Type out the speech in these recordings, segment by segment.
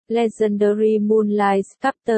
Legendary Moonlight Chapter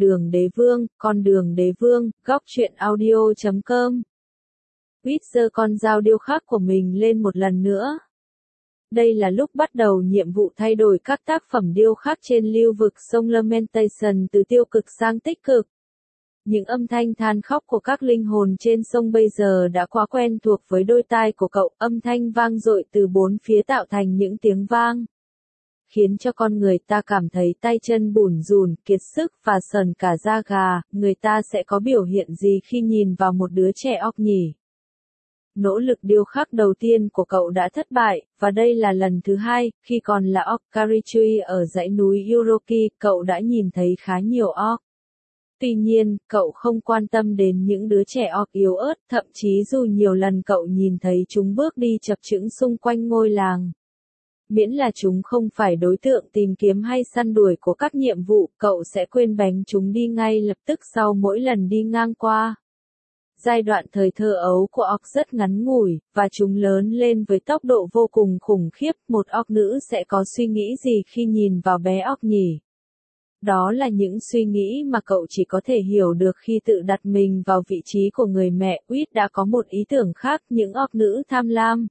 Con đường đế vương, góc truyện audio.com. Quýt giơ con dao điêu khắc của mình lên một lần nữa. Đây là lúc bắt đầu nhiệm vụ thay đổi các tác phẩm điêu khắc trên lưu vực sông Lamentation từ tiêu cực sang tích cực. Những âm thanh than khóc của các linh hồn trên sông bây giờ đã quá quen thuộc với đôi tai của cậu, âm thanh vang dội từ bốn phía tạo thành những tiếng vang, khiến cho con người ta cảm thấy tay chân bủn rủn, kiệt sức và sờn cả da gà. Người ta sẽ có biểu hiện gì khi nhìn vào một đứa trẻ orc nhỉ? Nỗ lực điêu khắc đầu tiên của cậu đã thất bại, và đây là lần thứ hai. Khi còn là orc Karichui ở dãy núi Uroki, cậu đã nhìn thấy khá nhiều orc. Tuy nhiên, cậu không quan tâm đến những đứa trẻ orc yếu ớt, thậm chí dù nhiều lần cậu nhìn thấy chúng bước đi chập chững xung quanh ngôi làng. Miễn là chúng không phải đối tượng tìm kiếm hay săn đuổi của các nhiệm vụ, cậu sẽ quên bánh chúng đi ngay lập tức sau mỗi lần đi ngang qua. Giai đoạn thời thơ ấu của orc rất ngắn ngủi, và chúng lớn lên với tốc độ vô cùng khủng khiếp. Một orc nữ sẽ có suy nghĩ gì khi nhìn vào bé orc nhỉ? Đó là những suy nghĩ mà cậu chỉ có thể hiểu được khi tự đặt mình vào vị trí của người mẹ. Quýt đã có một ý tưởng khác, những orc nữ tham lam.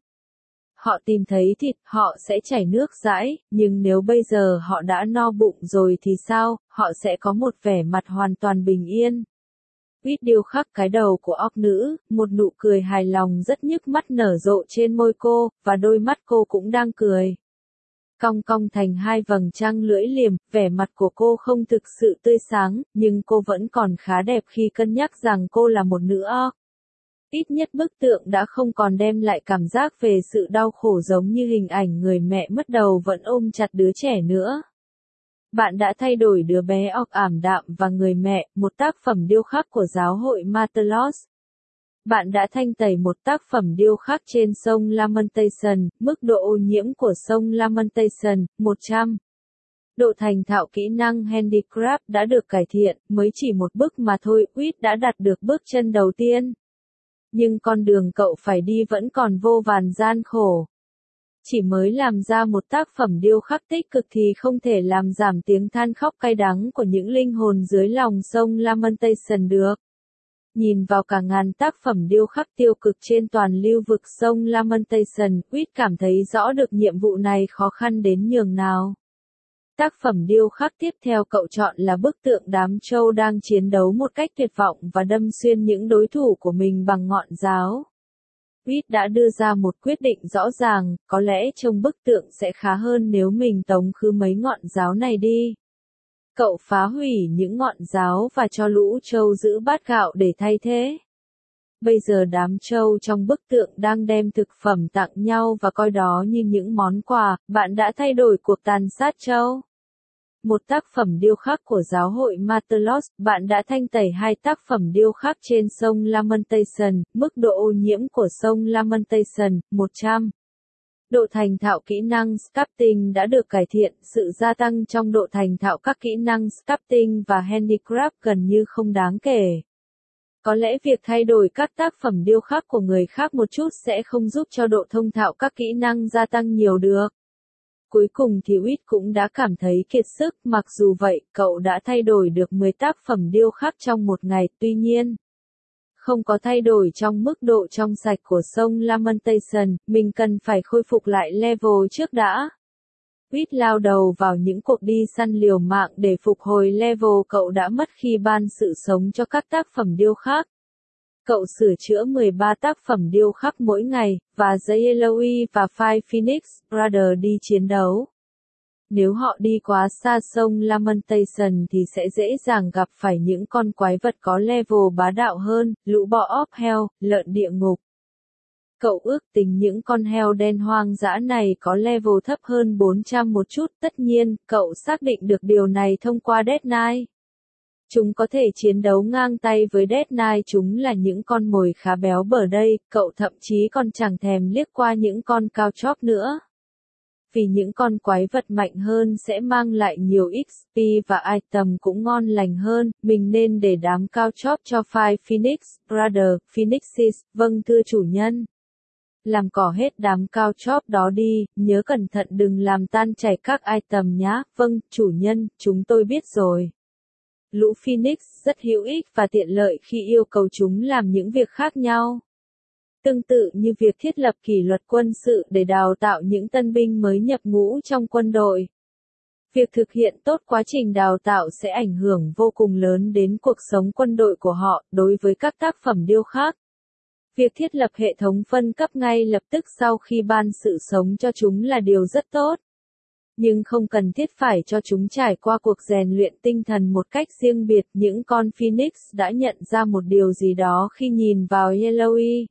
Họ tìm thấy thịt, họ sẽ chảy nước dãi, nhưng nếu bây giờ họ đã no bụng rồi thì sao, họ sẽ có một vẻ mặt hoàn toàn bình yên. Quýt điêu khắc cái đầu của orc nữ, một nụ cười hài lòng rất nhức mắt nở rộ trên môi cô, và đôi mắt cô cũng đang cười. Cong cong thành hai vầng trăng lưỡi liềm, vẻ mặt của cô không thực sự tươi sáng, nhưng cô vẫn còn khá đẹp khi cân nhắc rằng cô là một nữ orc. Ít nhất bức tượng đã không còn đem lại cảm giác về sự đau khổ giống như hình ảnh người mẹ mất đầu vẫn ôm chặt đứa trẻ nữa. Bạn đã thay đổi đứa bé orc ảm đạm và người mẹ, một tác phẩm điêu khắc của giáo hội Matelos. Bạn đã thanh tẩy một tác phẩm điêu khắc trên sông Lamentation, mức độ ô nhiễm của sông Lamentation, 100. Độ thành thạo kỹ năng Handicraft đã được cải thiện, mới chỉ một bước mà thôi. Quýt đã đạt được bước chân đầu tiên. Nhưng con đường cậu phải đi vẫn còn vô vàn gian khổ. Chỉ mới làm ra một tác phẩm điêu khắc tích cực thì không thể làm giảm tiếng than khóc cay đắng của những linh hồn dưới lòng sông Lamentation được. Nhìn vào cả ngàn tác phẩm điêu khắc tiêu cực trên toàn lưu vực sông Lamentation, Quýt cảm thấy rõ được nhiệm vụ này khó khăn đến nhường nào. Tác phẩm điêu khắc tiếp theo cậu chọn là bức tượng đám trâu đang chiến đấu một cách tuyệt vọng và đâm xuyên những đối thủ của mình bằng ngọn giáo. Quýt đã đưa ra một quyết định rõ ràng, có lẽ trông bức tượng sẽ khá hơn nếu mình tống khứ mấy ngọn giáo này đi. Cậu phá hủy những ngọn giáo và cho lũ trâu giữ bát gạo để thay thế. Bây giờ đám trâu trong bức tượng đang đem thực phẩm tặng nhau và coi đó như những món quà. Bạn đã thay đổi cuộc tàn sát trâu. Một tác phẩm điêu khắc của giáo hội Matelos. Bạn đã thanh tẩy hai tác phẩm điêu khắc trên sông Lamentation, mức độ ô nhiễm của sông Lamentation, 100. Độ thành thạo kỹ năng sculpting đã được cải thiện, sự gia tăng trong độ thành thạo các kỹ năng sculpting và handicraft gần như không đáng kể. Có lẽ việc thay đổi các tác phẩm điêu khắc của người khác một chút sẽ không giúp cho độ thông thạo các kỹ năng gia tăng nhiều được. Cuối cùng thì Quýt cũng đã cảm thấy kiệt sức, mặc dù vậy, cậu đã thay đổi được 10 tác phẩm điêu khắc trong một ngày, tuy nhiên không có thay đổi trong mức độ trong sạch của sông Lamentation, mình cần phải khôi phục lại level trước đã. Quýt lao đầu vào những cuộc đi săn liều mạng để phục hồi level cậu đã mất khi ban sự sống cho các tác phẩm điêu khắc. Cậu sửa chữa 13 tác phẩm điêu khắc mỗi ngày, và The Yellowy và Five Phoenix Brothers đi chiến đấu. Nếu họ đi quá xa sông Lamentation thì sẽ dễ dàng gặp phải những con quái vật có level bá đạo hơn, lũ bọ óc heo, lợn địa ngục. Cậu ước tính những con heo đen hoang dã này có level thấp hơn 400 một chút. Tất nhiên, cậu xác định được điều này thông qua Death Knight. Chúng có thể chiến đấu ngang tay với Death Knight. Chúng là những con mồi khá béo bở đây, cậu thậm chí còn chẳng thèm liếc qua những con cao chóp nữa. Vì những con quái vật mạnh hơn sẽ mang lại nhiều XP và item cũng ngon lành hơn, mình nên để đám cao chóp cho Five Phoenix Brothers, Phoenixes, vâng thưa chủ nhân. Làm cỏ hết đám cao chóp đó đi, nhớ cẩn thận đừng làm tan chảy các item nhá. Vâng, chủ nhân, chúng tôi biết rồi. Lũ Phoenix rất hữu ích và tiện lợi khi yêu cầu chúng làm những việc khác nhau. Tương tự như việc thiết lập kỷ luật quân sự để đào tạo những tân binh mới nhập ngũ trong quân đội. Việc thực hiện tốt quá trình đào tạo sẽ ảnh hưởng vô cùng lớn đến cuộc sống quân đội của họ. Đối với các tác phẩm điêu khắc, việc thiết lập hệ thống phân cấp ngay lập tức sau khi ban sự sống cho chúng là điều rất tốt. Nhưng không cần thiết phải cho chúng trải qua cuộc rèn luyện tinh thần một cách riêng biệt. Những con Phoenix đã nhận ra một điều gì đó khi nhìn vào Yellowy.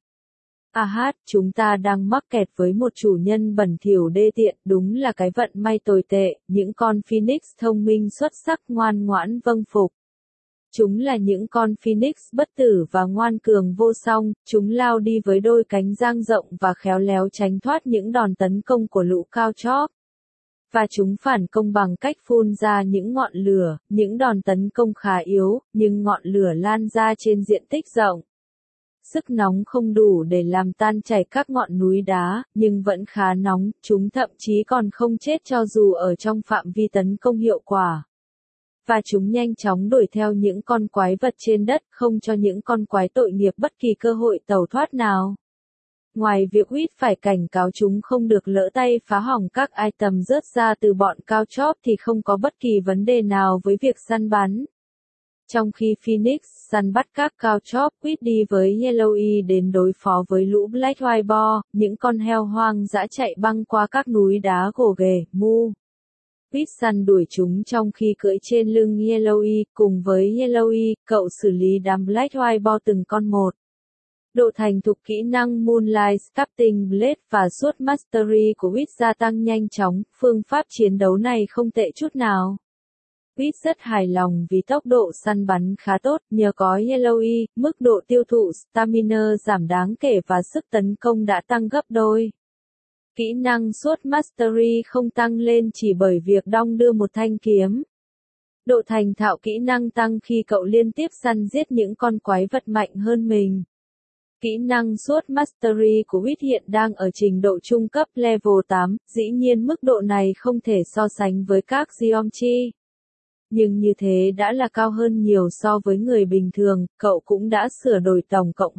Chúng ta đang mắc kẹt với một chủ nhân bẩn thỉu đê tiện, đúng là cái vận may tồi tệ. Những con Phoenix thông minh xuất sắc ngoan ngoãn vâng phục. Chúng là những con Phoenix bất tử và ngoan cường vô song, chúng lao đi với đôi cánh dang rộng và khéo léo tránh thoát những đòn tấn công của lũ cao chóp. Và chúng phản công bằng cách phun ra những ngọn lửa, những đòn tấn công khá yếu, nhưng ngọn lửa lan ra trên diện tích rộng. Sức nóng không đủ để làm tan chảy các ngọn núi đá, nhưng vẫn khá nóng, chúng thậm chí còn không chết cho dù ở trong phạm vi tấn công hiệu quả. Và chúng nhanh chóng đuổi theo những con quái vật trên đất, không cho những con quái tội nghiệp bất kỳ cơ hội tẩu thoát nào. Ngoài việc Huyết phải cảnh cáo chúng không được lỡ tay phá hỏng các item rớt ra từ bọn cao chóp thì không có bất kỳ vấn đề nào với việc săn bắn. Trong khi Phoenix săn bắt các cao chóp, Huyết đi với Yellowy đến đối phó với lũ Black White Boar, những con heo hoang dã chạy băng qua các núi đá gồ ghề, mu. Huyết săn đuổi chúng trong khi cưỡi trên lưng Yellowy. Cùng với Yellowy, cậu xử lý đám Black White Boar từng con một. Độ thành thục kỹ năng Moonlight Sculpting Blade và Sword Mastery của Huyết gia tăng nhanh chóng. Phương pháp chiến đấu này không tệ chút nào. Huyết rất hài lòng vì tốc độ săn bắn khá tốt, nhờ có Yellowy, mức độ tiêu thụ stamina giảm đáng kể và sức tấn công đã tăng gấp đôi. Kỹ năng Sword Mastery không tăng lên chỉ bởi việc đong đưa một thanh kiếm. Độ thành thạo kỹ năng tăng khi cậu liên tiếp săn giết những con quái vật mạnh hơn mình. Kỹ năng Sword Mastery của Huyết hiện đang ở trình độ trung cấp level 8, dĩ nhiên mức độ này không thể so sánh với các Geometry. Nhưng như thế đã là cao hơn nhiều so với người bình thường. Cậu cũng đã sửa đổi tổng cộng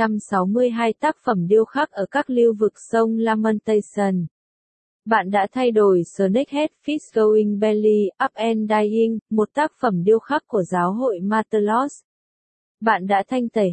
262 tác phẩm điêu khắc ở các lưu vực sông Lamentation. Bạn đã thay đổi Snakehead Fish Going Belly, Up and Dying, một tác phẩm điêu khắc của giáo hội Matelos. Bạn đã thanh tẩy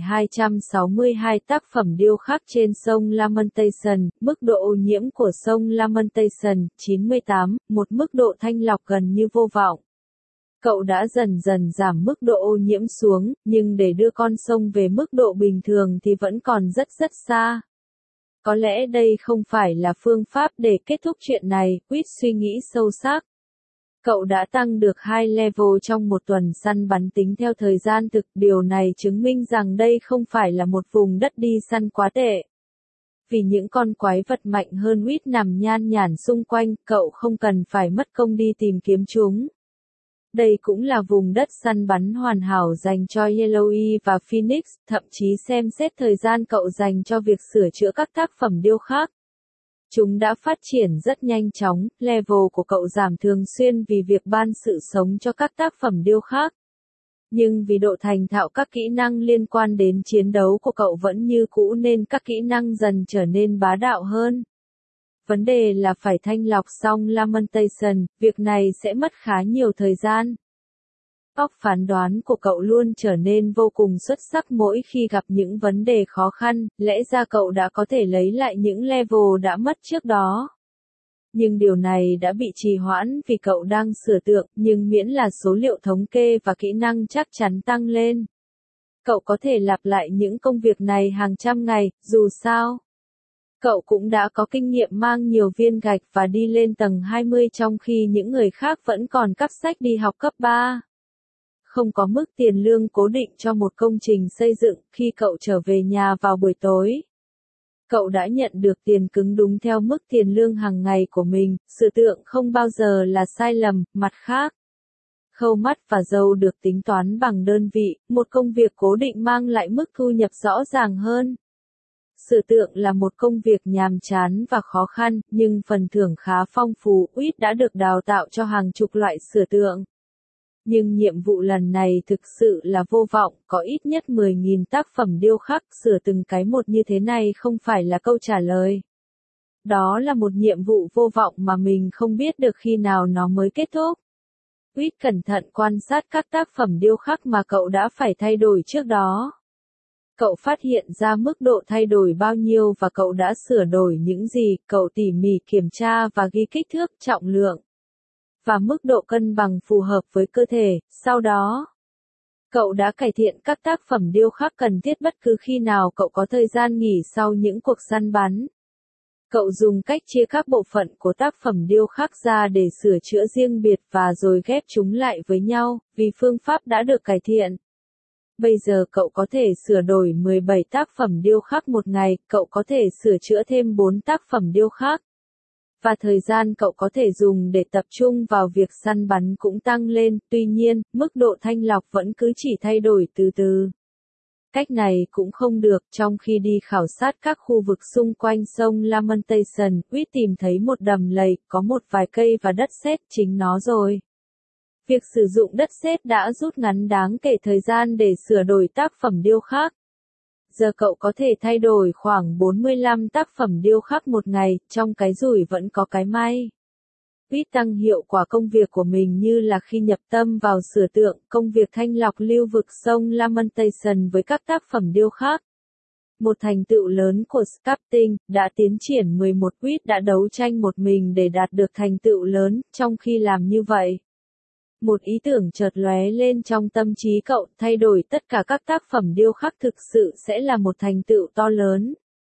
262 tác phẩm điêu khắc trên sông Lamentation, mức độ ô nhiễm của sông Lamentation, 98, một mức độ thanh lọc gần như vô vọng. Cậu đã dần dần giảm mức độ ô nhiễm xuống, nhưng để đưa con sông về mức độ bình thường thì vẫn còn rất xa. Có lẽ đây không phải là phương pháp để kết thúc chuyện này, Huyết suy nghĩ sâu sắc. Cậu đã tăng được 2 level trong một tuần săn bắn tính theo thời gian thực, điều này chứng minh rằng đây không phải là một vùng đất đi săn quá tệ. Vì những con quái vật mạnh hơn Huyết nằm nhan nhản xung quanh, cậu không cần phải mất công đi tìm kiếm chúng. Đây cũng là vùng đất săn bắn hoàn hảo dành cho Yellowy và Phoenix, thậm chí xem xét thời gian cậu dành cho việc sửa chữa các tác phẩm điêu khắc. Chúng đã phát triển rất nhanh chóng, level của cậu giảm thường xuyên vì việc ban sự sống cho các tác phẩm điêu khắc. Nhưng vì độ thành thạo các kỹ năng liên quan đến chiến đấu của cậu vẫn như cũ nên các kỹ năng dần trở nên bá đạo hơn. Vấn đề là phải thanh lọc xong Lamentation, việc này sẽ mất khá nhiều thời gian. Óc phán đoán của cậu luôn trở nên vô cùng xuất sắc mỗi khi gặp những vấn đề khó khăn, lẽ ra cậu đã có thể lấy lại những level đã mất trước đó. Nhưng điều này đã bị trì hoãn vì cậu đang sửa tượng, nhưng miễn là số liệu thống kê và kỹ năng chắc chắn tăng lên. Cậu có thể lặp lại những công việc này hàng trăm ngày, dù sao. Cậu cũng đã có kinh nghiệm mang nhiều viên gạch và đi lên tầng 20 trong khi những người khác vẫn còn cắp sách đi học cấp 3. Không có mức tiền lương cố định cho một công trình xây dựng khi cậu trở về nhà vào buổi tối. Cậu đã nhận được tiền cứng đúng theo mức tiền lương hàng ngày của mình, sự tượng không bao giờ là sai lầm, mặt khác. Khâu mắt và râu được tính toán bằng đơn vị, một công việc cố định mang lại mức thu nhập rõ ràng hơn. Sửa tượng là một công việc nhàm chán và khó khăn, nhưng phần thưởng khá phong phú. Wit đã được đào tạo cho hàng chục loại sửa tượng. Nhưng nhiệm vụ lần này thực sự là vô vọng, có ít nhất 10.000 tác phẩm điêu khắc, sửa từng cái một như thế này không phải là câu trả lời. Đó là một nhiệm vụ vô vọng mà mình không biết được khi nào nó mới kết thúc. Wit cẩn thận quan sát các tác phẩm điêu khắc mà cậu đã phải thay đổi trước đó. Cậu phát hiện ra mức độ thay đổi bao nhiêu và cậu đã sửa đổi những gì, cậu tỉ mỉ kiểm tra và ghi kích thước, trọng lượng và mức độ cân bằng phù hợp với cơ thể. Sau đó, cậu đã cải thiện các tác phẩm điêu khắc cần thiết bất cứ khi nào cậu có thời gian nghỉ sau những cuộc săn bắn. Cậu dùng cách chia các bộ phận của tác phẩm điêu khắc ra để sửa chữa riêng biệt và rồi ghép chúng lại với nhau, vì phương pháp đã được cải thiện. Bây giờ cậu có thể sửa đổi 17 tác phẩm điêu khắc một ngày, cậu có thể sửa chữa thêm 4 tác phẩm điêu khắc. Và thời gian cậu có thể dùng để tập trung vào việc săn bắn cũng tăng lên, tuy nhiên, mức độ thanh lọc vẫn cứ chỉ thay đổi từ từ. Cách này cũng không được, trong khi đi khảo sát các khu vực xung quanh sông Lamentation, Wit tìm thấy một đầm lầy, có một vài cây và đất sét, chính nó rồi. Việc sử dụng đất sét đã rút ngắn đáng kể thời gian để sửa đổi tác phẩm điêu khắc. Giờ cậu có thể thay đổi khoảng 45 tác phẩm điêu khắc một ngày, trong cái rủi vẫn có cái may. Wit tăng hiệu quả công việc của mình như là khi nhập tâm vào sửa tượng, công việc thanh lọc lưu vực sông Lamentation với các tác phẩm điêu khắc. Một thành tựu lớn của sculpting, đã tiến triển 11. Wit đã đấu tranh một mình để đạt được thành tựu lớn, trong khi làm như vậy. Một ý tưởng chợt lóe lên trong tâm trí cậu, thay đổi tất cả các tác phẩm điêu khắc thực sự sẽ là một thành tựu to lớn.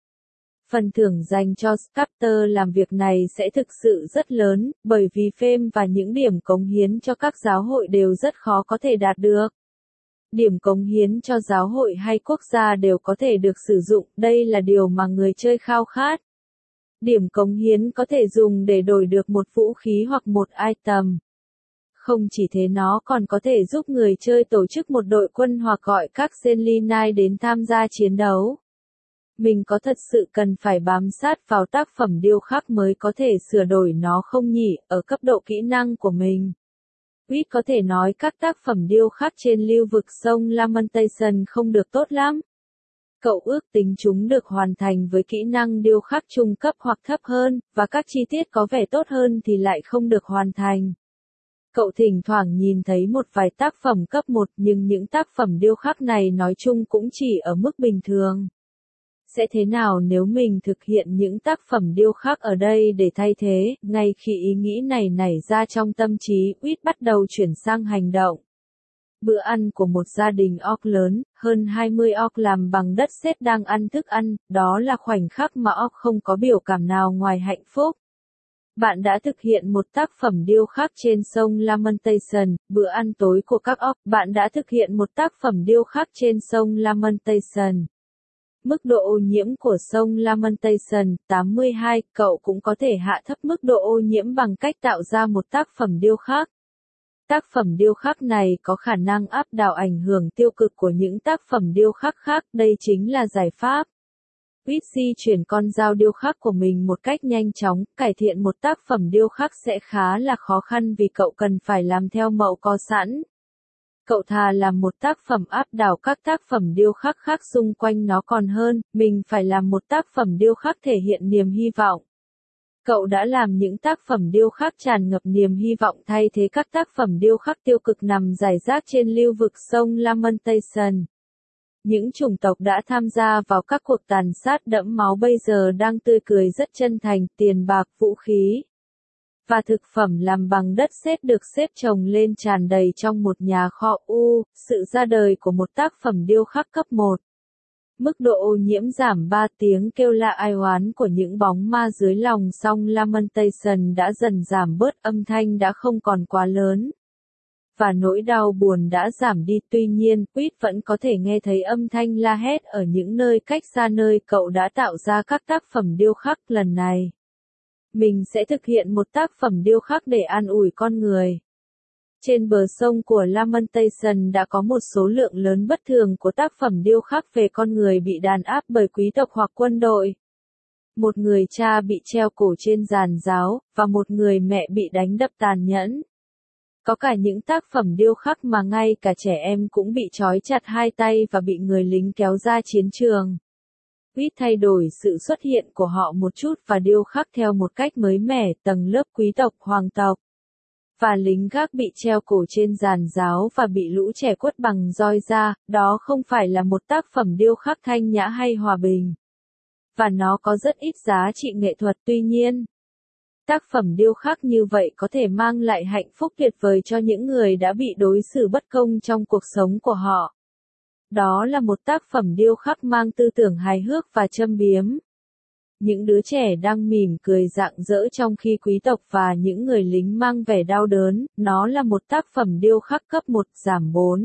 Phần thưởng dành cho sculptor làm việc này sẽ thực sự rất lớn, bởi vì fame và những điểm cống hiến cho các giáo hội đều rất khó có thể đạt được. Điểm cống hiến cho giáo hội hay quốc gia đều có thể được sử dụng, đây là điều mà người chơi khao khát. Điểm cống hiến có thể dùng để đổi được một vũ khí hoặc một item. Không chỉ thế, nó còn có thể giúp người chơi tổ chức một đội quân hoặc gọi các Zenlinai đến tham gia chiến đấu. Mình có thật sự cần phải bám sát vào tác phẩm điêu khắc mới có thể sửa đổi nó không nhỉ, ở cấp độ kỹ năng của mình? Wit có thể nói các tác phẩm điêu khắc trên lưu vực sông Lamentation không được tốt lắm. Cậu ước tính chúng được hoàn thành với kỹ năng điêu khắc trung cấp hoặc thấp hơn, và các chi tiết có vẻ tốt hơn thì lại không được hoàn thành. Cậu thỉnh thoảng nhìn thấy một vài tác phẩm cấp 1, nhưng những tác phẩm điêu khắc này nói chung cũng chỉ ở mức bình thường. Sẽ thế nào nếu mình thực hiện những tác phẩm điêu khắc ở đây để thay thế? Ngay khi ý nghĩ này nảy ra trong tâm trí, Wit bắt đầu chuyển sang hành động. Bữa ăn của một gia đình orc lớn, hơn 20 orc làm bằng đất sét đang ăn thức ăn, đó là khoảnh khắc mà orc không có biểu cảm nào ngoài hạnh phúc. Bạn đã thực hiện một tác phẩm điêu khắc trên sông Lamentation, bữa ăn tối của các orc. Bạn đã thực hiện một tác phẩm điêu khắc trên sông Lamentation. Mức độ ô nhiễm của sông Lamentation, 82, cậu cũng có thể hạ thấp mức độ ô nhiễm bằng cách tạo ra một tác phẩm điêu khắc. Tác phẩm điêu khắc này có khả năng áp đảo ảnh hưởng tiêu cực của những tác phẩm điêu khắc khác, đây chính là giải pháp. Wit di chuyển con dao điêu khắc của mình một cách nhanh chóng, cải thiện một tác phẩm điêu khắc sẽ khá là khó khăn vì cậu cần phải làm theo mẫu có sẵn. Cậu thà làm một tác phẩm áp đảo các tác phẩm điêu khắc khác xung quanh nó còn hơn, mình phải làm một tác phẩm điêu khắc thể hiện niềm hy vọng. Cậu đã làm những tác phẩm điêu khắc tràn ngập niềm hy vọng thay thế các tác phẩm điêu khắc tiêu cực nằm rải rác trên lưu vực sông Lamentation. Những chủng tộc đã tham gia vào các cuộc tàn sát đẫm máu bây giờ đang tươi cười rất chân thành, tiền bạc, vũ khí và thực phẩm làm bằng đất sét được xếp chồng lên tràn đầy trong một nhà kho. Sự ra đời của một tác phẩm điêu khắc cấp 1. Mức độ ô nhiễm giảm 3, tiếng kêu la ai oán của những bóng ma dưới lòng sông Lamentation đã dần giảm bớt, âm thanh đã không còn quá lớn. Và nỗi đau buồn đã giảm đi, tuy nhiên, Wit vẫn có thể nghe thấy âm thanh la hét ở những nơi cách xa nơi cậu đã tạo ra các tác phẩm điêu khắc. Lần này, mình sẽ thực hiện một tác phẩm điêu khắc để an ủi con người. Trên bờ sông của Lamentation đã có một số lượng lớn bất thường của tác phẩm điêu khắc về con người bị đàn áp bởi quý tộc hoặc quân đội. Một người cha bị treo cổ trên giàn giáo, và một người mẹ bị đánh đập tàn nhẫn. Có cả những tác phẩm điêu khắc mà ngay cả trẻ em cũng bị trói chặt hai tay và bị người lính kéo ra chiến trường. Whit thay đổi sự xuất hiện của họ một chút và điêu khắc theo một cách mới mẻ tầng lớp quý tộc hoàng tộc. Và lính gác bị treo cổ trên giàn giáo và bị lũ trẻ quất bằng roi ra, đó không phải là một tác phẩm điêu khắc thanh nhã hay hòa bình. Và nó có rất ít giá trị nghệ thuật tuy nhiên. Tác phẩm điêu khắc như vậy có thể mang lại hạnh phúc tuyệt vời cho những người đã bị đối xử bất công trong cuộc sống của họ. Đó là một tác phẩm điêu khắc mang tư tưởng hài hước và châm biếm. Những đứa trẻ đang mỉm cười rạng rỡ trong khi quý tộc và những người lính mang vẻ đau đớn, nó là một tác phẩm điêu khắc cấp 1 giảm 4.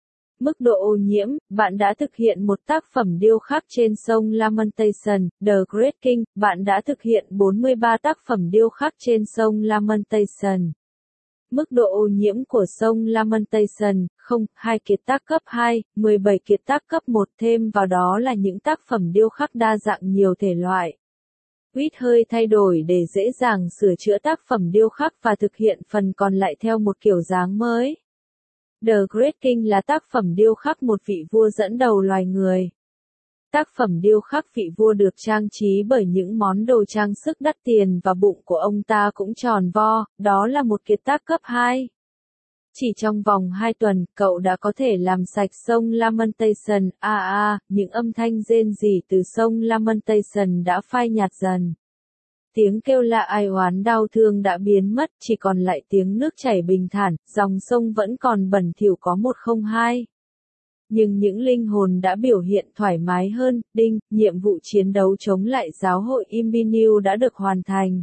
Mức độ ô nhiễm, bạn đã thực hiện một tác phẩm điêu khắc trên sông Lamentation, The Great King, bạn đã thực hiện 43 tác phẩm điêu khắc trên sông Lamentation. Mức độ ô nhiễm của sông Lamentation, 2 kiệt tác cấp 2, 17 kiệt tác cấp 1 thêm vào đó là những tác phẩm điêu khắc đa dạng nhiều thể loại. Whit hơi thay đổi để dễ dàng sửa chữa tác phẩm điêu khắc và thực hiện phần còn lại theo một kiểu dáng mới. The Great King là tác phẩm điêu khắc một vị vua dẫn đầu loài người. Tác phẩm điêu khắc vị vua được trang trí bởi những món đồ trang sức đắt tiền và bụng của ông ta cũng tròn vo, đó là một kiệt tác cấp 2. Chỉ trong vòng 2 tuần, cậu đã có thể làm sạch sông Lamentation, những âm thanh rên rỉ từ sông Lamentation đã phai nhạt dần. Tiếng kêu la ai oán đau thương đã biến mất, chỉ còn lại tiếng nước chảy bình thản, dòng sông vẫn còn bẩn thỉu có 102. Nhưng những linh hồn đã biểu hiện thoải mái hơn, nhiệm vụ chiến đấu chống lại giáo hội Imbinu đã được hoàn thành.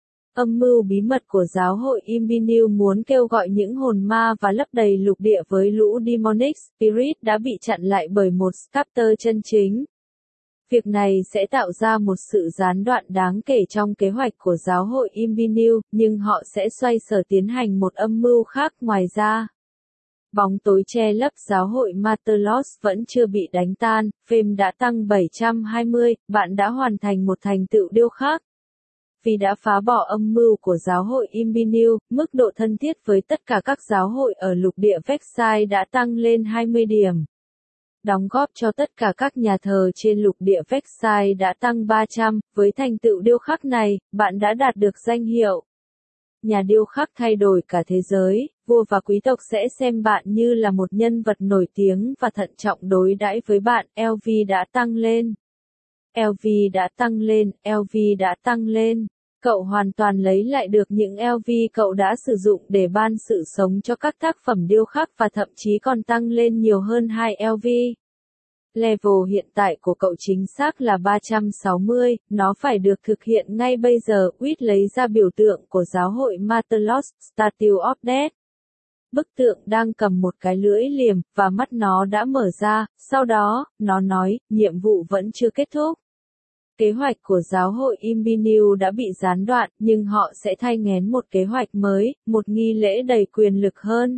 Âm mưu bí mật của giáo hội Imbinu muốn kêu gọi những hồn ma và lấp đầy lục địa với lũ Demonic Spirit đã bị chặn lại bởi một Sculptor chân chính. Việc này sẽ tạo ra một sự gián đoạn đáng kể trong kế hoạch của giáo hội Imbinu, nhưng họ sẽ xoay sở tiến hành một âm mưu khác ngoài ra. Bóng tối che lấp giáo hội Martelos vẫn chưa bị đánh tan, phêm đã tăng 720, bạn đã hoàn thành một thành tựu điêu khắc. Vì đã phá bỏ âm mưu của giáo hội Imbinu, mức độ thân thiết với tất cả các giáo hội ở lục địa Vexai đã tăng lên 20 điểm. Đóng góp cho tất cả các nhà thờ trên lục địa Vexai đã tăng 300, với thành tựu điêu khắc này, bạn đã đạt được danh hiệu nhà điêu khắc thay đổi cả thế giới, vua và quý tộc sẽ xem bạn như là một nhân vật nổi tiếng và thận trọng đối đãi với bạn, LV đã tăng lên. LV đã tăng lên, LV đã tăng lên. Cậu hoàn toàn lấy lại được những LV cậu đã sử dụng để ban sự sống cho các tác phẩm điêu khắc và thậm chí còn tăng lên nhiều hơn 2 LV. Level hiện tại của cậu chính xác là 360, nó phải được thực hiện ngay bây giờ. Whit lấy ra biểu tượng của giáo hội Martelos, Statue of Death. Bức tượng đang cầm một cái lưỡi liềm, và mắt nó đã mở ra, sau đó, nó nói, nhiệm vụ vẫn chưa kết thúc. Kế hoạch của giáo hội Imbinu đã bị gián đoạn, nhưng họ sẽ thay nghén một kế hoạch mới, một nghi lễ đầy quyền lực hơn.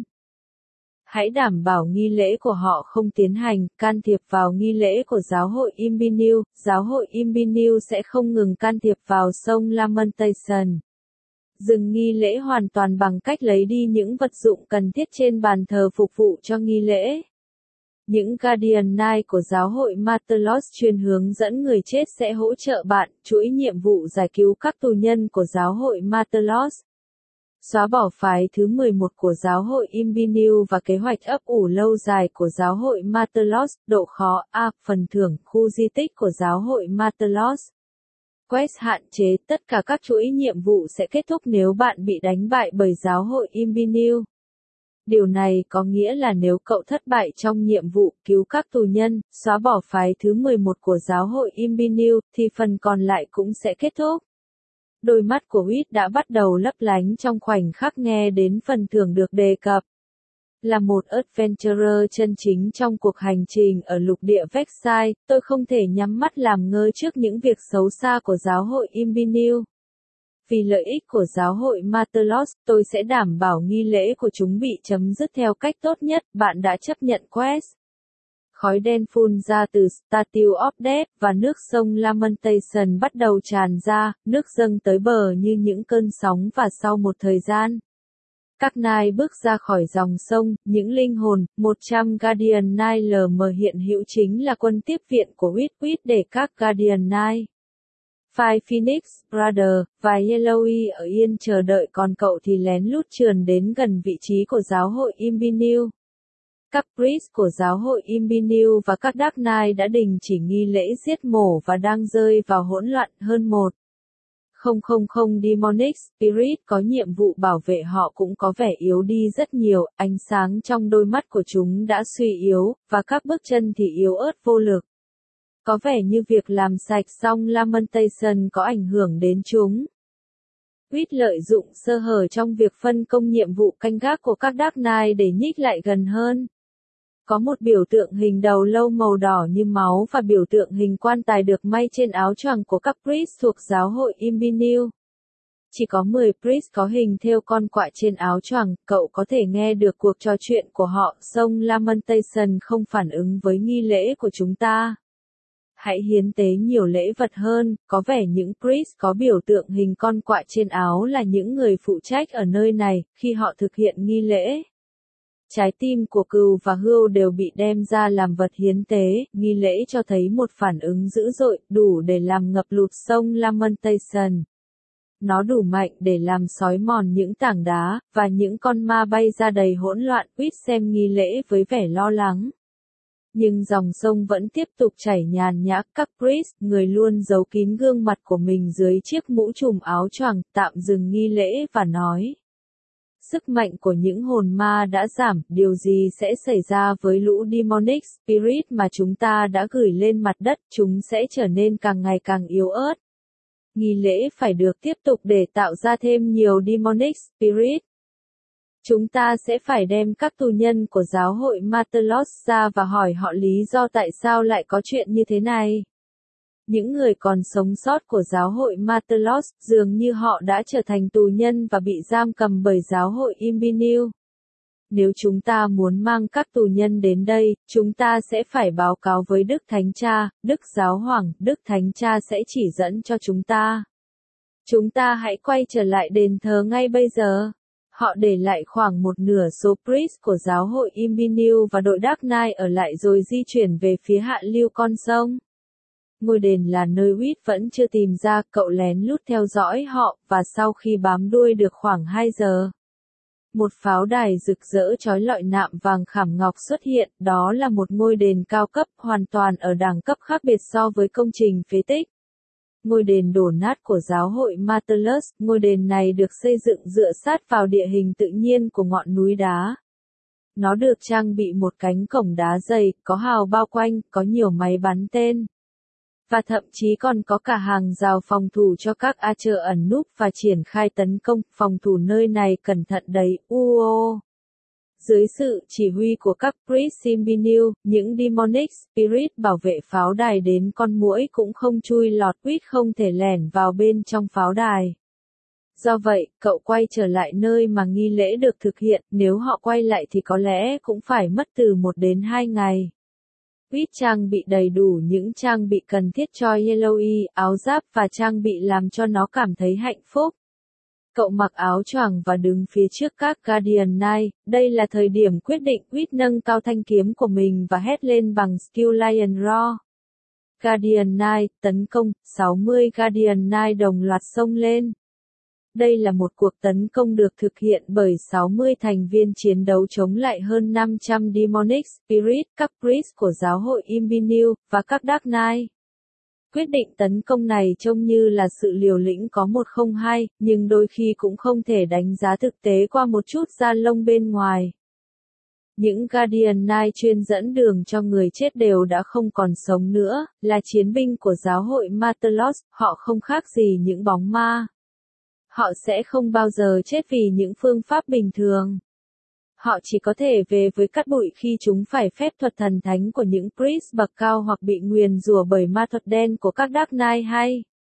Hãy đảm bảo nghi lễ của họ không tiến hành, can thiệp vào nghi lễ của giáo hội Imbinu. Giáo hội Imbinu sẽ không ngừng can thiệp vào sông Lamentation. Dừng nghi lễ hoàn toàn bằng cách lấy đi những vật dụng cần thiết trên bàn thờ phục vụ cho nghi lễ. Những Guardian Knight của giáo hội Martelos chuyên hướng dẫn người chết sẽ hỗ trợ bạn, chuỗi nhiệm vụ giải cứu các tù nhân của giáo hội Martelos. Xóa bỏ phái thứ 11 của giáo hội Imbinu và kế hoạch ấp ủ lâu dài của giáo hội Martelos, độ khó A, phần thưởng, khu di tích của giáo hội Martelos. Quest hạn chế, tất cả các chuỗi nhiệm vụ sẽ kết thúc nếu bạn bị đánh bại bởi giáo hội Imbinu. Điều này có nghĩa là nếu cậu thất bại trong nhiệm vụ cứu các tù nhân, xóa bỏ phái thứ 11 của giáo hội Imbinu, thì phần còn lại cũng sẽ kết thúc. Đôi mắt của Whit đã bắt đầu lấp lánh trong khoảnh khắc nghe đến phần thưởng được đề cập. Là một adventurer chân chính trong cuộc hành trình ở lục địa Vexai, tôi không thể nhắm mắt làm ngơ trước những việc xấu xa của giáo hội Imbinu. Vì lợi ích của giáo hội Martelos, tôi sẽ đảm bảo nghi lễ của chúng bị chấm dứt theo cách tốt nhất. Bạn đã chấp nhận quest. Khói đen phun ra từ Statue of Death và nước sông Lamentation bắt đầu tràn ra, nước dâng tới bờ như những cơn sóng và sau một thời gian, các nai bước ra khỏi dòng sông, những linh hồn, 100 Guardian Nai LM hiện hữu chính là quân tiếp viện của Witwit để các Guardian Nai. Five Phoenix, Brother, và Yellowy ở yên chờ đợi còn cậu thì lén lút trườn đến gần vị trí của giáo hội Imbineu. Các priest của giáo hội Imbineu và các Dark Knight đã đình chỉ nghi lễ giết mổ và đang rơi vào hỗn loạn hơn 1,000 Demonic Spirit có nhiệm vụ bảo vệ họ cũng có vẻ yếu đi rất nhiều, ánh sáng trong đôi mắt của chúng đã suy yếu, và các bước chân thì yếu ớt vô lực. Có vẻ như việc làm sạch xong Lamentation có ảnh hưởng đến chúng. Quýt lợi dụng sơ hở trong việc phân công nhiệm vụ canh gác của các Dark Knight để nhích lại gần hơn. Có một biểu tượng hình đầu lâu màu đỏ như máu và biểu tượng hình quan tài được may trên áo choàng của các priest thuộc giáo hội Imbineu. Chỉ có 10 priest có hình thêu con quạ trên áo choàng, cậu có thể nghe được cuộc trò chuyện của họ. Sông Lamentation không phản ứng với nghi lễ của chúng ta. Hãy hiến tế nhiều lễ vật hơn, có vẻ những priest có biểu tượng hình con quạ trên áo là những người phụ trách ở nơi này, khi họ thực hiện nghi lễ. Trái tim của cừu và hươu đều bị đem ra làm vật hiến tế, nghi lễ cho thấy một phản ứng dữ dội, đủ để làm ngập lụt sông Lamentation. Nó đủ mạnh để làm xói mòn những tảng đá, và những con ma bay ra đầy hỗn loạn. Quýt xem nghi lễ với vẻ lo lắng. Nhưng dòng sông vẫn tiếp tục chảy nhàn nhã. Các priest, người luôn giấu kín gương mặt của mình dưới chiếc mũ trùm áo choàng, tạm dừng nghi lễ và nói. Sức mạnh của những hồn ma đã giảm, điều gì sẽ xảy ra với lũ Demonic Spirit mà chúng ta đã gửi lên mặt đất, chúng sẽ trở nên càng ngày càng yếu ớt. Nghi lễ phải được tiếp tục để tạo ra thêm nhiều Demonic Spirit. Chúng ta sẽ phải đem các tù nhân của giáo hội Martelos ra và hỏi họ lý do tại sao lại có chuyện như thế này. Những người còn sống sót của giáo hội Martelos, dường như họ đã trở thành tù nhân và bị giam cầm bởi giáo hội Imbineu. Nếu chúng ta muốn mang các tù nhân đến đây, chúng ta sẽ phải báo cáo với Đức Thánh Cha, Đức Giáo Hoàng, Đức Thánh Cha sẽ chỉ dẫn cho chúng ta. Chúng ta hãy quay trở lại đền thờ ngay bây giờ. Họ để lại khoảng một nửa số priest của giáo hội Imbineu và đội Dark Knight ở lại rồi di chuyển về phía hạ lưu con sông. Ngôi đền là nơi Quýt vẫn chưa tìm ra, cậu lén lút theo dõi họ, và sau khi bám đuôi được khoảng 2 giờ. Một pháo đài rực rỡ chói lọi nạm vàng khảm ngọc xuất hiện, đó là một ngôi đền cao cấp, hoàn toàn ở đẳng cấp khác biệt so với công trình phế tích. Ngôi đền đổ nát của giáo hội Martelos, ngôi đền này được xây dựng dựa sát vào địa hình tự nhiên của ngọn núi đá. Nó được trang bị một cánh cổng đá dày, có hào bao quanh, có nhiều máy bắn tên. Và thậm chí còn có cả hàng rào phòng thủ cho các archer ẩn núp và triển khai tấn công. Phòng thủ nơi này cẩn thận đầy Dưới sự chỉ huy của các priest Imbineu, những Demonic Spirit bảo vệ pháo đài đến con muỗi cũng không chui lọt. Quýt không thể lẻn vào bên trong pháo đài. Do vậy, cậu quay trở lại nơi mà nghi lễ được thực hiện, nếu họ quay lại thì có lẽ cũng phải mất từ 1 đến 2 ngày. Quýt trang bị đầy đủ những trang bị cần thiết cho Yellowy, áo giáp và trang bị làm cho nó cảm thấy hạnh phúc. Cậu mặc áo choàng và đứng phía trước các Guardian Knight, đây là thời điểm quyết định. Quýt nâng cao thanh kiếm của mình và hét lên bằng Skill Lion Roar. Guardian Knight, tấn công, 60 Guardian Knight đồng loạt xông lên. Đây là một cuộc tấn công được thực hiện bởi 60 thành viên chiến đấu chống lại hơn 500 Demonic Spirit, các priest của giáo hội Imbineu, và các Dark Knight. Quyết định tấn công này trông như là sự liều lĩnh có 102, nhưng đôi khi cũng không thể đánh giá thực tế qua một chút da lông bên ngoài. Những Guardian Knight chuyên dẫn đường cho người chết đều đã không còn sống nữa, là chiến binh của giáo hội Martelos, họ không khác gì những bóng ma. Họ sẽ không bao giờ chết vì những phương pháp bình thường. Họ chỉ có thể về với cát bụi khi chúng phải phép thuật thần thánh của những priest bậc cao hoặc bị nguyền rủa bởi ma thuật đen của các Dark Knight hay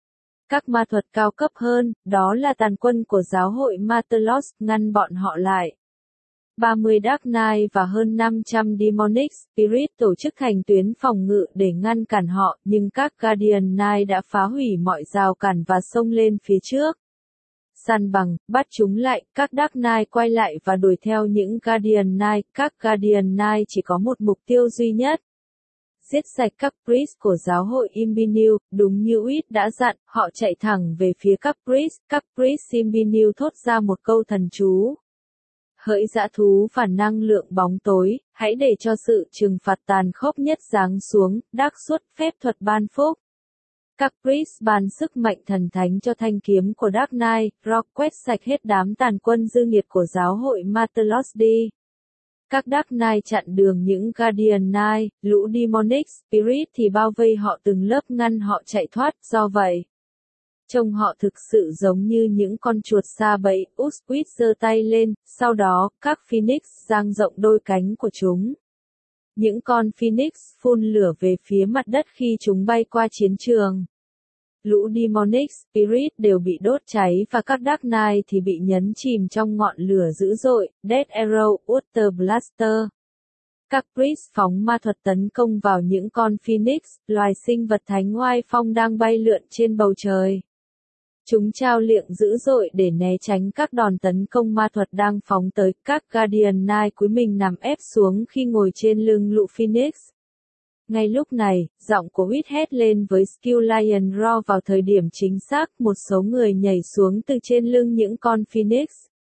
Các ma thuật cao cấp hơn, đó là tàn quân của giáo hội Martelos, ngăn bọn họ lại. 30 Dark Knight và hơn 500 Demonic Spirit tổ chức thành tuyến phòng ngự để ngăn cản họ, nhưng các Guardian Knight đã phá hủy mọi rào cản và xông lên phía trước. Săn bằng, bắt chúng lại, các Dark Knight quay lại và đuổi theo những Guardian Knight. Các Guardian Knight chỉ có một mục tiêu duy nhất. Giết sạch các priest của giáo hội Imbinew, đúng như Whit đã dặn, họ chạy thẳng về phía các priest. Các priest Imbinew thốt ra một câu thần chú. Hỡi dã thú và năng lượng bóng tối, hãy để cho sự trừng phạt tàn khốc nhất giáng xuống, đắc suốt phép thuật ban phúc. Các priest ban sức mạnh thần thánh cho thanh kiếm của Dark Knight, Rock quét sạch hết đám tàn quân dư nghiệt của giáo hội Martelos đi. Các Dark Knight chặn đường những Guardian Knight, lũ Demonic Spirit thì bao vây họ từng lớp ngăn họ chạy thoát, do vậy. Trông họ thực sự giống như những con chuột sa bẫy. Usquid giơ tay lên, sau đó, các Phoenix dang rộng đôi cánh của chúng. Những con Phoenix phun lửa về phía mặt đất khi chúng bay qua chiến trường. Lũ Demonic Spirit đều bị đốt cháy và các Dark Knight thì bị nhấn chìm trong ngọn lửa dữ dội, Death Arrow, Water Blaster. Các priest phóng ma thuật tấn công vào những con Phoenix, loài sinh vật thánh oai phong đang bay lượn trên bầu trời. Chúng trao liệng dữ dội để né tránh các đòn tấn công ma thuật đang phóng tới. Các Guardian Knight cúi mình nằm ép xuống khi ngồi trên lưng lũ Phoenix. Ngay lúc này, giọng của Whit hét lên với Skill Lion Roar vào thời điểm chính xác, một số người nhảy xuống từ trên lưng những con Phoenix.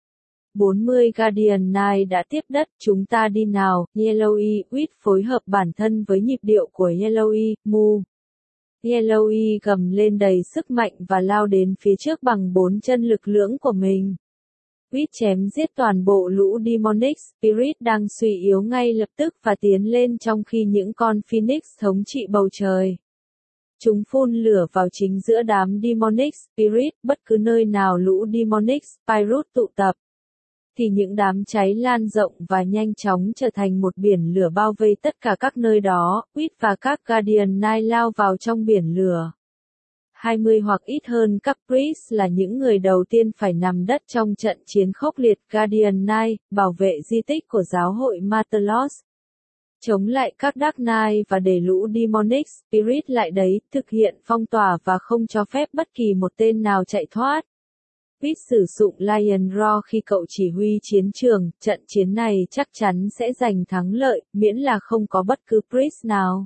40 Guardian Knight đã tiếp đất, chúng ta đi nào, Yellowy, Whit phối hợp bản thân với nhịp điệu của Yellowy, Mu. Yellowy gầm lên đầy sức mạnh và lao đến phía trước bằng 4 chân lực lưỡng của mình. Whit chém giết toàn bộ lũ Demonic Spirit đang suy yếu ngay lập tức và tiến lên trong khi những con Phoenix thống trị bầu trời. Chúng phun lửa vào chính giữa đám Demonic Spirit, bất cứ nơi nào lũ Demonic Spirit tụ tập. Thì những đám cháy lan rộng và nhanh chóng trở thành một biển lửa bao vây tất cả các nơi đó. Whit và các Guardian Knight lao vào trong biển lửa. 20 hoặc ít hơn các priest là những người đầu tiên phải nằm đất trong trận chiến khốc liệt. Guardian Knight, bảo vệ di tích của giáo hội Martelos. Chống lại các Dark Knight và để lũ Demonic Spirit lại đấy, thực hiện phong tỏa và không cho phép bất kỳ một tên nào chạy thoát. Whit sử dụng Lion Roar khi cậu chỉ huy chiến trường, trận chiến này chắc chắn sẽ giành thắng lợi, miễn là không có bất cứ priest nào.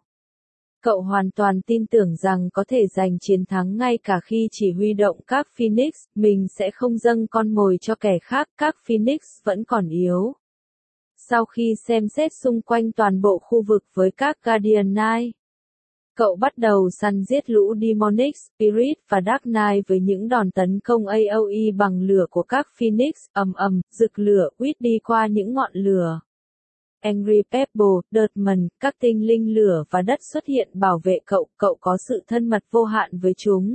Cậu hoàn toàn tin tưởng rằng có thể giành chiến thắng ngay cả khi chỉ huy động các Phoenix, mình sẽ không dâng con mồi cho kẻ khác, các Phoenix vẫn còn yếu. Sau khi xem xét xung quanh toàn bộ khu vực với các Guardian Knight, cậu bắt đầu săn giết lũ Demonic Spirit và Dark Knight với những đòn tấn công AoE bằng lửa của các Phoenix, rực lửa, Whit đi qua những ngọn lửa. Angry Pebble, Dirtman, các tinh linh lửa và đất xuất hiện bảo vệ cậu, cậu có sự thân mật vô hạn với chúng.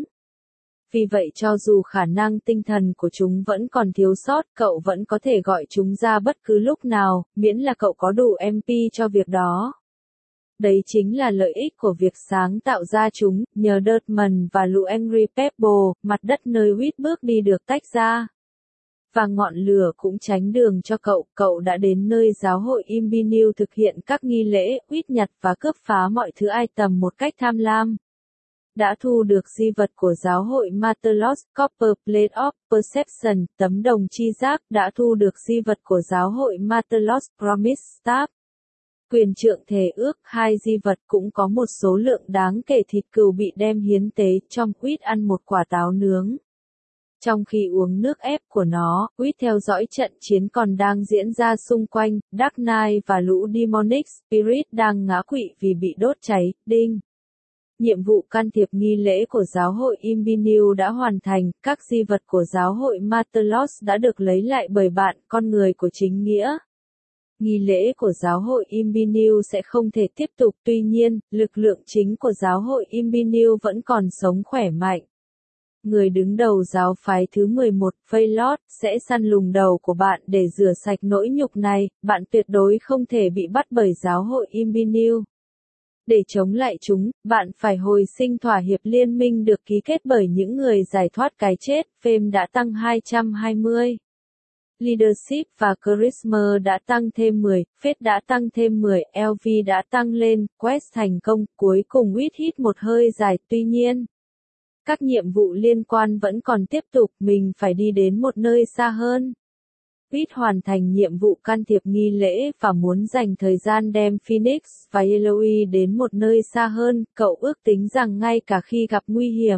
Vì vậy cho dù khả năng tinh thần của chúng vẫn còn thiếu sót, cậu vẫn có thể gọi chúng ra bất cứ lúc nào, miễn là cậu có đủ MP cho việc đó. Đấy chính là lợi ích của việc sáng tạo ra chúng, nhờ Dirtman và lũ Angry Pebble, mặt đất nơi Whit bước đi được tách ra. Và ngọn lửa cũng tránh đường cho cậu đã đến nơi giáo hội Imbinew thực hiện các nghi lễ, Whit nhặt và cướp phá mọi thứ item một cách tham lam. Đã thu được di vật của giáo hội Martelos, Copper Plate of Perception, tấm đồng chi giác, đã thu được di vật của giáo hội Martelos, Promise Staff. Quyền trượng thề ước, 2 di vật cũng có một số lượng đáng kể thịt cừu bị đem hiến tế, trong Whit ăn một quả táo nướng. Trong khi uống nước ép của nó, Whit theo dõi trận chiến còn đang diễn ra xung quanh, Dark Knight và lũ Demonic Spirit đang ngã quỵ vì bị đốt cháy, đinh. Nhiệm vụ can thiệp nghi lễ của giáo hội Imbinew đã hoàn thành, các di vật của giáo hội Martelos đã được lấy lại bởi bạn, con người của chính nghĩa. Nghi lễ của giáo hội Imbinew sẽ không thể tiếp tục, tuy nhiên, lực lượng chính của giáo hội Imbinew vẫn còn sống khỏe mạnh. Người đứng đầu giáo phái thứ 11, Phaelot, sẽ săn lùng đầu của bạn để rửa sạch nỗi nhục này, bạn tuyệt đối không thể bị bắt bởi giáo hội Imbinew. Để chống lại chúng, bạn phải hồi sinh thỏa hiệp liên minh được ký kết bởi những người giải thoát cái chết. Fame đã tăng 220. Leadership và Charisma đã tăng thêm 10, Faith đã tăng thêm 10, LV đã tăng lên, Quest thành công, cuối cùng Wit hít một hơi dài, tuy nhiên. Các nhiệm vụ liên quan vẫn còn tiếp tục, mình phải đi đến một nơi xa hơn. Wit hoàn thành nhiệm vụ can thiệp nghi lễ và muốn dành thời gian đem Phoenix và Yellowy đến một nơi xa hơn, cậu ước tính rằng ngay cả khi gặp nguy hiểm,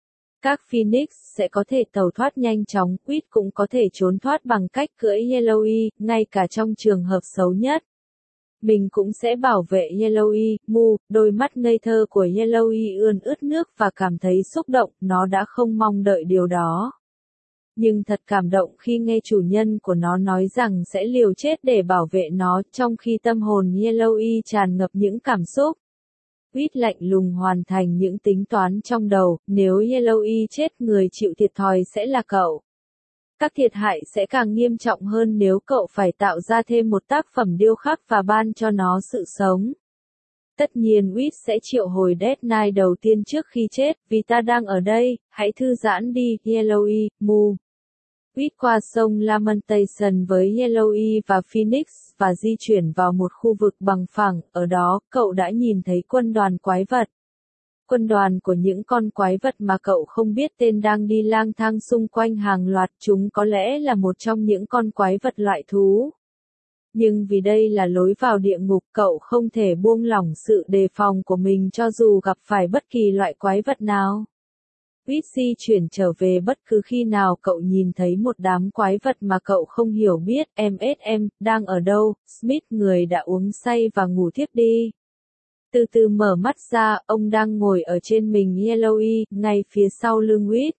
các Phoenix sẽ có thể tẩu thoát nhanh chóng, Wit cũng có thể trốn thoát bằng cách cưỡi Yellowy, ngay cả trong trường hợp xấu nhất. Mình cũng sẽ bảo vệ Yellowy, Mu, đôi mắt ngây thơ của Yellowy ươn ướt nước và cảm thấy xúc động, nó đã không mong đợi điều đó. Nhưng thật cảm động khi nghe chủ nhân của nó nói rằng sẽ liều chết để bảo vệ nó, trong khi tâm hồn Yellowy tràn ngập những cảm xúc. Wit lạnh lùng hoàn thành những tính toán trong đầu, nếu Yellowy chết người chịu thiệt thòi sẽ là cậu. Các thiệt hại sẽ càng nghiêm trọng hơn nếu cậu phải tạo ra thêm một tác phẩm điêu khắc và ban cho nó sự sống. Tất nhiên Wit sẽ triệu hồi Death Knight đầu tiên trước khi chết, vì ta đang ở đây, hãy thư giãn đi, Yellowy, Mu. Wit qua sông Lamentation với Yellowy và Phoenix và di chuyển vào một khu vực bằng phẳng, ở đó, cậu đã nhìn thấy quân đoàn quái vật. Quân đoàn của những con quái vật mà cậu không biết tên đang đi lang thang xung quanh hàng loạt, chúng có lẽ là một trong những con quái vật loại thú. Nhưng vì đây là lối vào địa ngục, cậu không thể buông lỏng sự đề phòng của mình cho dù gặp phải bất kỳ loại quái vật nào. Wit di chuyển trở về bất cứ khi nào cậu nhìn thấy một đám quái vật mà cậu không hiểu biết, MSM, đang ở đâu, Smith người đã uống say và ngủ thiếp đi. Từ từ mở mắt ra, ông đang ngồi ở trên mình Yellowy, ngay phía sau lưng Wit.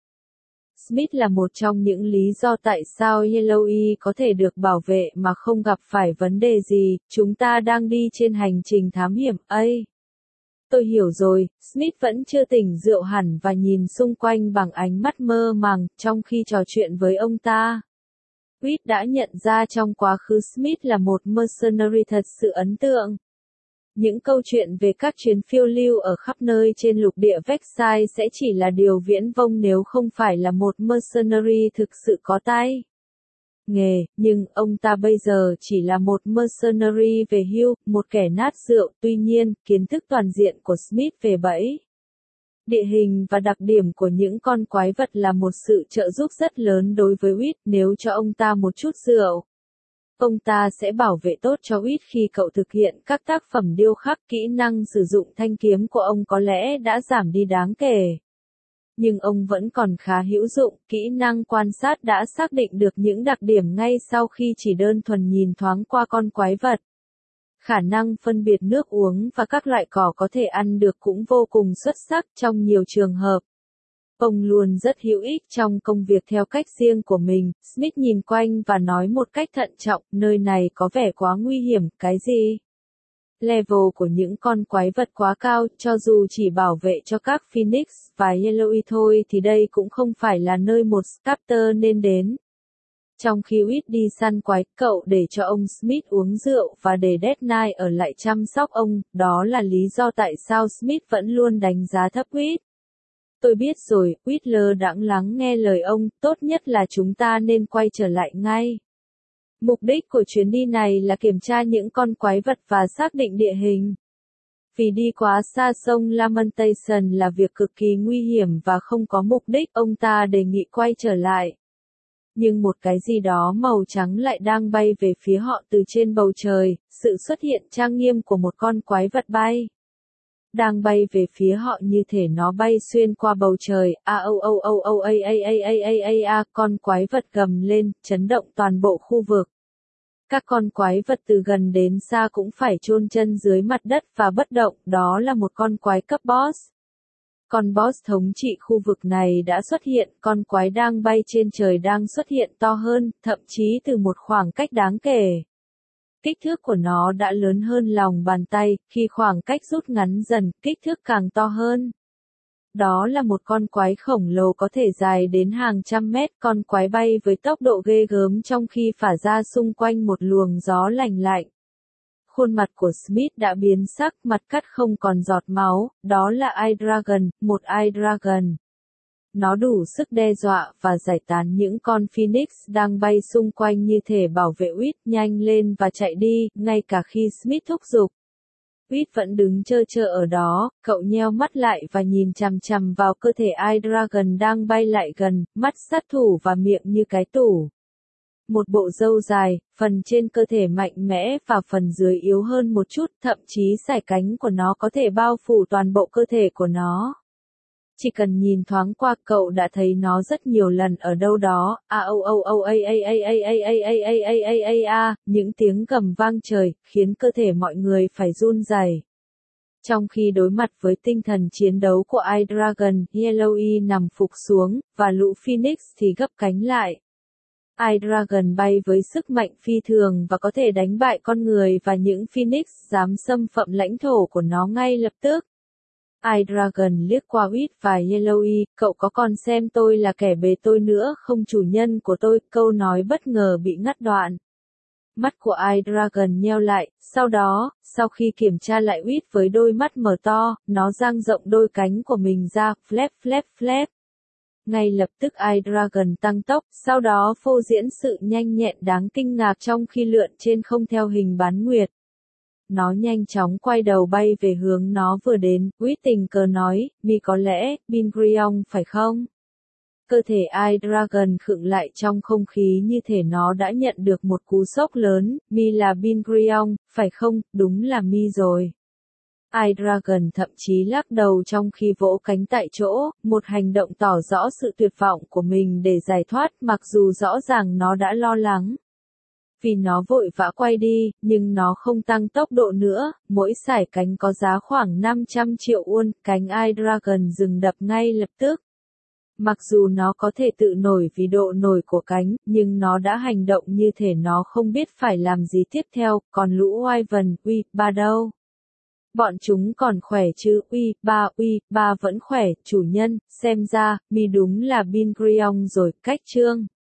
Smith là một trong những lý do tại sao Yellowy có thể được bảo vệ mà không gặp phải vấn đề gì, chúng ta đang đi trên hành trình thám hiểm, ấy. Tôi hiểu rồi, Smith vẫn chưa tỉnh rượu hẳn và nhìn xung quanh bằng ánh mắt mơ màng, trong khi trò chuyện với ông ta. Wit đã nhận ra trong quá khứ Smith là một mercenary thật sự ấn tượng. Những câu chuyện về các chuyến phiêu lưu ở khắp nơi trên lục địa Vexai sẽ chỉ là điều viển vông nếu không phải là một mercenary thực sự có tay nghề, nhưng ông ta bây giờ chỉ là một mercenary về hưu, một kẻ nát rượu. Tuy nhiên, kiến thức toàn diện của Smith về bẫy, địa hình và đặc điểm của những con quái vật là một sự trợ giúp rất lớn đối với Wit. Nếu cho ông ta một chút rượu, ông ta sẽ bảo vệ tốt cho Wit khi cậu thực hiện các tác phẩm điêu khắc. Kỹ năng sử dụng thanh kiếm của ông có lẽ đã giảm đi đáng kể, nhưng ông vẫn còn khá hữu dụng. Kỹ năng quan sát đã xác định được những đặc điểm ngay sau khi chỉ đơn thuần nhìn thoáng qua con quái vật. Khả năng phân biệt nước uống và các loại cỏ có thể ăn được cũng vô cùng xuất sắc trong nhiều trường hợp. Ông luôn rất hữu ích trong công việc theo cách riêng của mình. Smith nhìn quanh và nói một cách thận trọng, nơi này có vẻ quá nguy hiểm, cái gì? Level của những con quái vật quá cao, cho dù chỉ bảo vệ cho các Phoenix và Yellowy thôi thì đây cũng không phải là nơi một Scepter nên đến. Trong khi Wit đi săn quái, cậu để cho ông Smith uống rượu và để Death Knight ở lại chăm sóc ông, đó là lý do tại sao Smith vẫn luôn đánh giá thấp Wit. Tôi biết rồi, Wit lơ đãng lắng nghe lời ông, tốt nhất là chúng ta nên quay trở lại ngay. Mục đích của chuyến đi này là kiểm tra những con quái vật và xác định địa hình. Vì đi quá xa sông Lamentation là việc cực kỳ nguy hiểm và không có mục đích, ông ta đề nghị quay trở lại. Nhưng một cái gì đó màu trắng lại đang bay về phía họ từ trên bầu trời, sự xuất hiện trang nghiêm của một con quái vật bay. Đang bay về phía họ như thể nó bay xuyên qua bầu trời, con quái vật gầm lên, chấn động toàn bộ khu vực. Các con quái vật từ gần đến xa cũng phải chôn chân dưới mặt đất và bất động, đó là một con quái cấp boss. Con boss thống trị khu vực này đã xuất hiện, con quái đang bay trên trời đang xuất hiện to hơn, thậm chí từ một khoảng cách đáng kể. Kích thước của nó đã lớn hơn lòng bàn tay, khi khoảng cách rút ngắn dần, kích thước càng to hơn. Đó là một con quái khổng lồ có thể dài đến hàng trăm mét, con quái bay với tốc độ ghê gớm trong khi phả ra xung quanh một luồng gió lành lạnh. khuôn mặt của Smith đã biến sắc, mặt cắt không còn giọt máu, đó là iDragon, một iDragon. Nó đủ sức đe dọa và giải tán những con Phoenix đang bay xung quanh như thể bảo vệ Whit nhanh lên và chạy đi, ngay cả khi Smith thúc giục. Whit vẫn đứng trơ trơ ở đó, cậu nheo mắt lại và nhìn chằm chằm vào cơ thể iDragon đang bay lại gần, mắt sát thủ và miệng như cái tủ. Một bộ râu dài, phần trên cơ thể mạnh mẽ và phần dưới yếu hơn một chút, thậm chí sải cánh của nó có thể bao phủ toàn bộ cơ thể của nó. Chỉ cần nhìn thoáng qua cậu đã thấy nó rất nhiều lần ở đâu đó, những tiếng gầm vang trời, khiến cơ thể mọi người phải run rẩy. Trong khi đối mặt với tinh thần chiến đấu của iDragon, Yellowy nằm phục xuống, và lũ Phoenix thì gấp cánh lại. iDragon bay với sức mạnh phi thường và có thể đánh bại con người và những Phoenix dám xâm phạm lãnh thổ của nó ngay lập tức. iDragon liếc qua Whit và Yellowy, cậu có còn xem tôi là kẻ bề tôi nữa không chủ nhân của tôi, câu nói bất ngờ bị ngắt đoạn. Mắt của iDragon nheo lại, sau đó, sau khi kiểm tra lại Whit với đôi mắt mở to, nó dang rộng đôi cánh của mình ra, flap flap flap. Ngay lập tức iDragon tăng tốc, sau đó phô diễn sự nhanh nhẹn đáng kinh ngạc trong khi lượn trên không theo hình bán nguyệt. Nó nhanh chóng quay đầu bay về hướng nó vừa đến, Whit tình cờ nói, mi có lẽ, Bingriong phải không? Cơ thể iDragon khựng lại trong không khí như thể nó đã nhận được một cú sốc lớn, mi là Bingriong, phải không, đúng là mi rồi. iDragon thậm chí lắc đầu trong khi vỗ cánh tại chỗ, một hành động tỏ rõ sự tuyệt vọng của mình để giải thoát mặc dù rõ ràng nó đã lo lắng. Vì nó vội vã quay đi, nhưng nó không tăng tốc độ nữa, mỗi sải cánh có giá khoảng 500 triệu won, cánh iDragon dừng đập ngay lập tức. Mặc dù nó có thể tự nổi vì độ nổi của cánh, nhưng nó đã hành động như thể nó không biết phải làm gì tiếp theo, còn lũ Wyvern, ba đâu? Bọn chúng còn khỏe chứ, ba vẫn khỏe, chủ nhân, xem ra, mi đúng là Bingriong rồi, cách chương.